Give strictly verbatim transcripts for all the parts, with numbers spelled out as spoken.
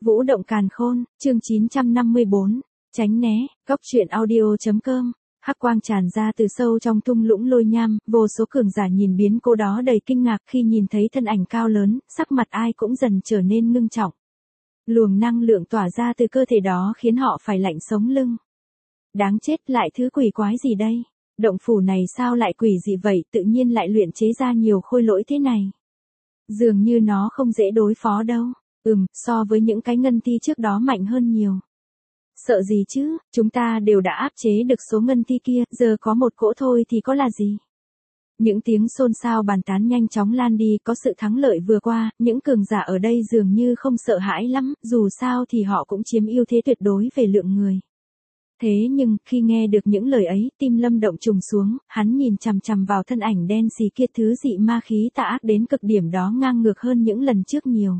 Vũ động càn khôn, chương chín trăm năm mươi bốn, tránh né, góc truyện audio.com. Hắc quang tràn ra từ sâu trong thung lũng lôi nham, vô số cường giả nhìn biến cố đó đầy kinh ngạc khi nhìn thấy thân ảnh cao lớn, sắc mặt ai cũng dần trở nên ngưng trọng. Luồng năng lượng tỏa ra từ cơ thể đó khiến họ phải lạnh sống lưng. Đáng chết, lại thứ quỷ quái gì đây? Động phủ này sao lại quỷ dị vậy, tự nhiên lại luyện chế ra nhiều khôi lỗi thế này. Dường như nó không dễ đối phó đâu. Ừm, so với những cái ngân thi trước đó mạnh hơn nhiều. Sợ gì chứ, chúng ta đều đã áp chế được số ngân thi kia, giờ có một cỗ thôi thì có là gì. Những tiếng xôn xao bàn tán nhanh chóng lan đi, có sự thắng lợi vừa qua, những cường giả ở đây dường như không sợ hãi lắm, dù sao thì họ cũng chiếm ưu thế tuyệt đối về lượng người. Thế nhưng, khi nghe được những lời ấy, tim Lâm Động trùng xuống, hắn nhìn chằm chằm vào thân ảnh đen xì kia, thứ dị ma khí tà ác đến cực điểm đó ngang ngược hơn những lần trước nhiều.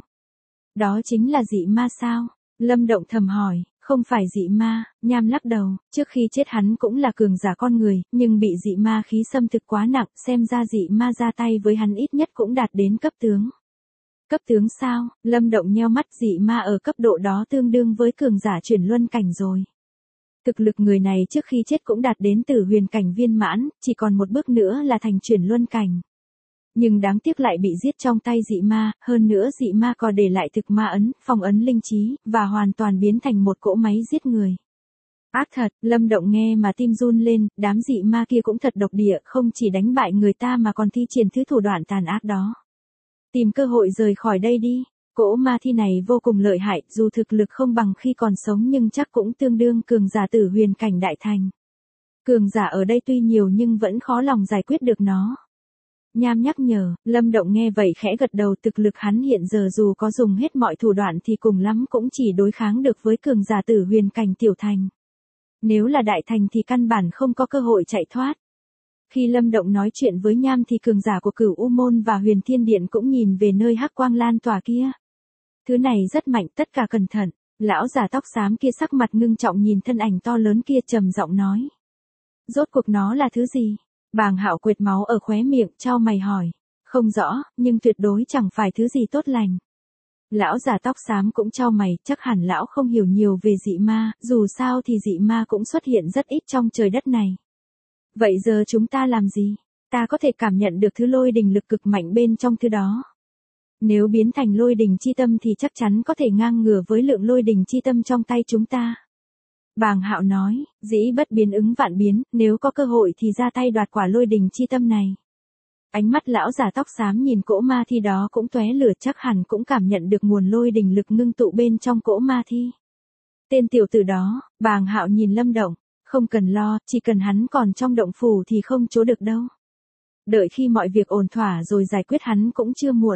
Đó chính là dị ma sao? Lâm Động thầm hỏi, không phải dị ma, Nham lắc đầu, trước khi chết hắn cũng là cường giả con người, nhưng bị dị ma khí xâm thực quá nặng, xem ra dị ma ra tay với hắn ít nhất cũng đạt đến cấp tướng. Cấp tướng sao? Lâm Động nheo mắt, dị ma ở cấp độ đó tương đương với cường giả chuyển luân cảnh rồi. Thực lực người này trước khi chết cũng đạt đến tử huyền cảnh viên mãn, chỉ còn một bước nữa là thành chuyển luân cảnh. Nhưng đáng tiếc lại bị giết trong tay dị ma, hơn nữa dị ma còn để lại thực ma ấn, phong ấn linh trí, và hoàn toàn biến thành một cỗ máy giết người. Ác thật, Lâm Động nghe mà tim run lên, đám dị ma kia cũng thật độc địa, không chỉ đánh bại người ta mà còn thi triển thứ thủ đoạn tàn ác đó. Tìm cơ hội rời khỏi đây đi. Cỗ ma thi này vô cùng lợi hại, dù thực lực không bằng khi còn sống nhưng chắc cũng tương đương cường giả tử huyền cảnh đại thành. Cường giả ở đây tuy nhiều nhưng vẫn khó lòng giải quyết được nó. Nham nhắc nhở, Lâm Động nghe vậy khẽ gật đầu, thực lực hắn hiện giờ dù có dùng hết mọi thủ đoạn thì cùng lắm cũng chỉ đối kháng được với cường giả tử huyền cảnh tiểu thành. Nếu là đại thành thì căn bản không có cơ hội chạy thoát. Khi Lâm Động nói chuyện với Nham thì cường giả của Cửu U Môn và Huyền Thiên Điện cũng nhìn về nơi hắc quang lan tỏa kia. Thứ này rất mạnh, tất cả cẩn thận. Lão già tóc xám kia sắc mặt ngưng trọng nhìn thân ảnh to lớn kia, trầm giọng nói. Rốt cuộc nó là thứ gì? Bàng Hạo quệt máu ở khóe miệng, chau mày hỏi. Không rõ, nhưng tuyệt đối chẳng phải thứ gì tốt lành. Lão già tóc xám cũng chau mày, chắc hẳn lão không hiểu nhiều về dị ma, dù sao thì dị ma cũng xuất hiện rất ít trong trời đất này. Vậy giờ chúng ta làm gì? Ta có thể cảm nhận được thứ lôi đình lực cực mạnh bên trong thứ đó. Nếu biến thành lôi đình chi tâm thì chắc chắn có thể ngang ngửa với lượng lôi đình chi tâm trong tay chúng ta. Bàng Hạo nói, dĩ bất biến ứng vạn biến, nếu có cơ hội thì ra tay đoạt quả lôi đình chi tâm này. Ánh mắt lão già tóc xám nhìn cỗ ma thi đó cũng tóe lửa, chắc hẳn cũng cảm nhận được nguồn lôi đình lực ngưng tụ bên trong cỗ ma thi. Tên tiểu tử đó, Bàng Hạo nhìn Lâm Động, không cần lo, chỉ cần hắn còn trong động phủ thì không trốn được đâu. Đợi khi mọi việc ổn thỏa rồi giải quyết hắn cũng chưa muộn.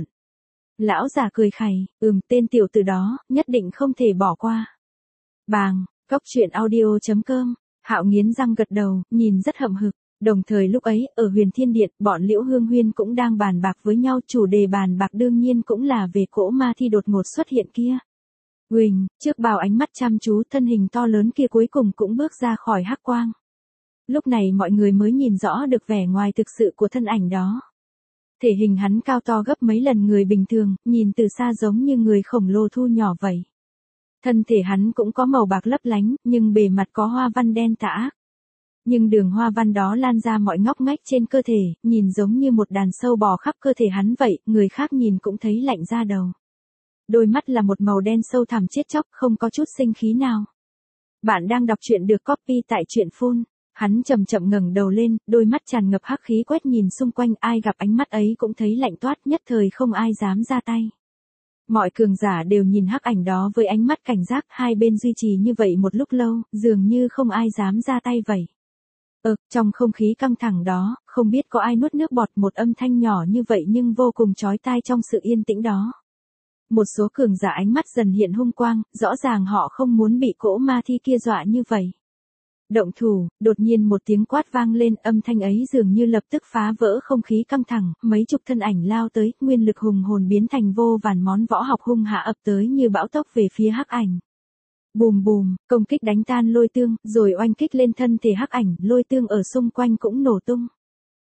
Lão già cười khẩy, ừm, tên tiểu tử đó, nhất định không thể bỏ qua. Bàng, góc truyện audio.com, Hạo nghiến răng gật đầu, nhìn rất hậm hực. Đồng thời lúc ấy, ở Huyền Thiên Điện, bọn Liễu Hương Huyên cũng đang bàn bạc với nhau, chủ đề bàn bạc đương nhiên cũng là về cỗ ma thi đột ngột xuất hiện kia. Huỳnh, trước bao ánh mắt chăm chú, thân hình to lớn kia cuối cùng cũng bước ra khỏi hắc quang. Lúc này mọi người mới nhìn rõ được vẻ ngoài thực sự của thân ảnh đó. Thể hình hắn cao to gấp mấy lần người bình thường, nhìn từ xa giống như người khổng lồ thu nhỏ vậy. Thân thể hắn cũng có màu bạc lấp lánh, nhưng bề mặt có hoa văn đen tà ác. Nhưng đường hoa văn đó lan ra mọi ngóc ngách trên cơ thể, nhìn giống như một đàn sâu bò khắp cơ thể hắn vậy, người khác nhìn cũng thấy lạnh da đầu. Đôi mắt là một màu đen sâu thẳm chết chóc, không có chút sinh khí nào. Bạn đang đọc truyện được copy tại truyện phun. Hắn chậm chậm ngẩng đầu lên, đôi mắt tràn ngập hắc khí quét nhìn xung quanh, ai gặp ánh mắt ấy cũng thấy lạnh toát, nhất thời không ai dám ra tay. Mọi cường giả đều nhìn hắc ảnh đó với ánh mắt cảnh giác, hai bên duy trì như vậy một lúc lâu, dường như không ai dám ra tay vậy. Ờ, trong không khí căng thẳng đó, không biết có ai nuốt nước bọt, một âm thanh nhỏ như vậy nhưng vô cùng chói tai trong sự yên tĩnh đó. Một số cường giả ánh mắt dần hiện hung quang, rõ ràng họ không muốn bị cỗ ma thi kia dọa như vậy. Động thủ, đột nhiên một tiếng quát vang lên, âm thanh ấy dường như lập tức phá vỡ không khí căng thẳng, mấy chục thân ảnh lao tới, nguyên lực hùng hồn biến thành vô vàn món võ học hung hạ ập tới như bão tốc về phía hắc ảnh. Bùm bùm, công kích đánh tan lôi tương, rồi oanh kích lên thân thể hắc ảnh, lôi tương ở xung quanh cũng nổ tung.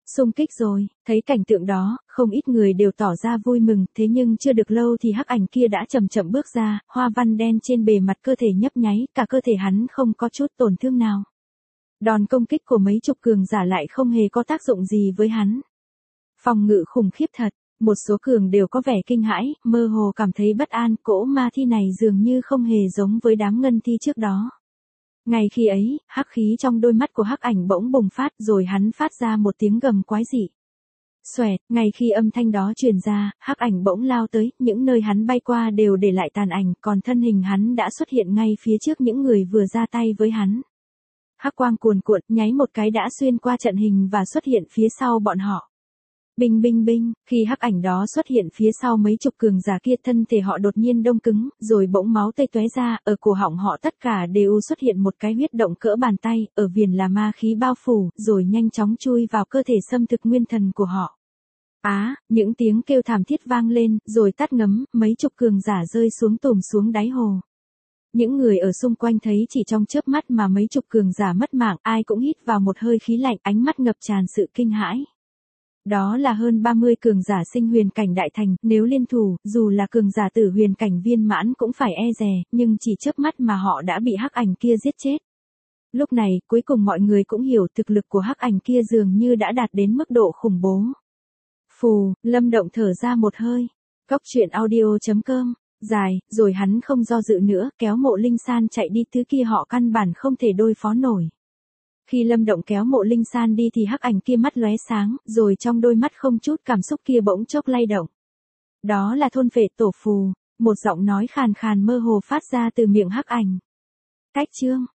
Xung kích rồi, thấy cảnh tượng đó, không ít người đều tỏ ra vui mừng, thế nhưng chưa được lâu thì hắc ảnh kia đã chậm chậm bước ra, hoa văn đen trên bề mặt cơ thể nhấp nháy, cả cơ thể hắn không có chút tổn thương nào. Đòn công kích của mấy chục cường giả lại không hề có tác dụng gì với hắn. Phòng ngự khủng khiếp thật, một số cường đều có vẻ kinh hãi, mơ hồ cảm thấy bất an, cỗ ma thi này dường như không hề giống với đám ngân thi trước đó. Ngay khi ấy, hắc khí trong đôi mắt của hắc ảnh bỗng bùng phát rồi hắn phát ra một tiếng gầm quái dị. Xoẹt, ngay khi âm thanh đó truyền ra, hắc ảnh bỗng lao tới, những nơi hắn bay qua đều để lại tàn ảnh, còn thân hình hắn đã xuất hiện ngay phía trước những người vừa ra tay với hắn. Hắc quang cuồn cuộn, nháy một cái đã xuyên qua trận hình và xuất hiện phía sau bọn họ. Binh binh binh, khi hắc ảnh đó xuất hiện phía sau mấy chục cường giả kia, thân thể họ đột nhiên đông cứng, rồi bỗng máu tươi tóe ra, ở cổ họng họ tất cả đều xuất hiện một cái huyết động cỡ bàn tay, ở viền là ma khí bao phủ, rồi nhanh chóng chui vào cơ thể xâm thực nguyên thần của họ. Á, những tiếng kêu thảm thiết vang lên, rồi tắt ngấm, mấy chục cường giả rơi xuống tùm xuống đáy hồ. Những người ở xung quanh thấy chỉ trong chớp mắt mà mấy chục cường giả mất mạng, ai cũng hít vào một hơi khí lạnh, ánh mắt ngập tràn sự kinh hãi. Đó là hơn ba mươi cường giả sinh huyền cảnh đại thành, nếu liên thủ, dù là cường giả tử huyền cảnh viên mãn cũng phải e dè, nhưng chỉ chớp mắt mà họ đã bị hắc ảnh kia giết chết. Lúc này, cuối cùng mọi người cũng hiểu thực lực của hắc ảnh kia dường như đã đạt đến mức độ khủng bố. Phù, Lâm Động thở ra một hơi. Cóc truyện audio chấm com, dài, rồi hắn không do dự nữa, kéo Mộ Linh San chạy đi, thứ kia họ căn bản không thể đối phó nổi. Khi Lâm Động kéo Mộ Linh San đi thì hắc ảnh kia mắt lóe sáng, rồi trong đôi mắt không chút cảm xúc kia bỗng chốc lay động. Đó là thôn phệ tổ phù, một giọng nói khàn khàn mơ hồ phát ra từ miệng hắc ảnh. Cách chương